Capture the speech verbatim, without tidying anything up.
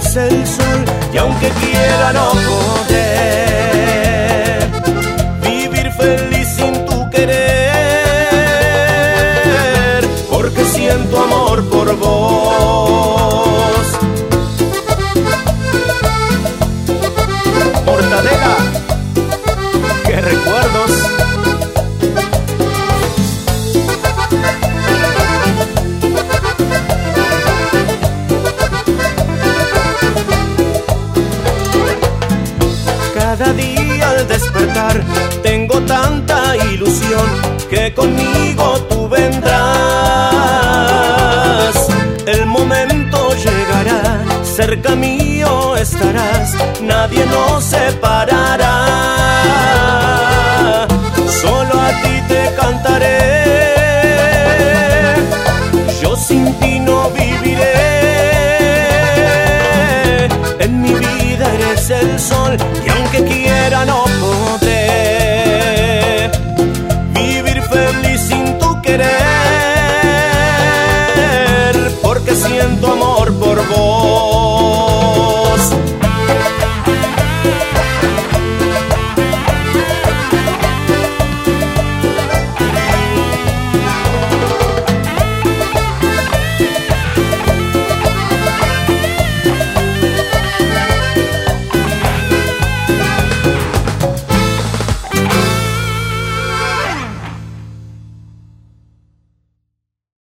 es el sol, y aunque quiera no poder vivir feliz sin tu querer, porque siento amor por vos. Mortadela, qué recuerdos. Cada día al despertar tengo tanta ilusión que conmigo tú vendrás. El momento llegará, cerca mío estarás, nadie nos separará.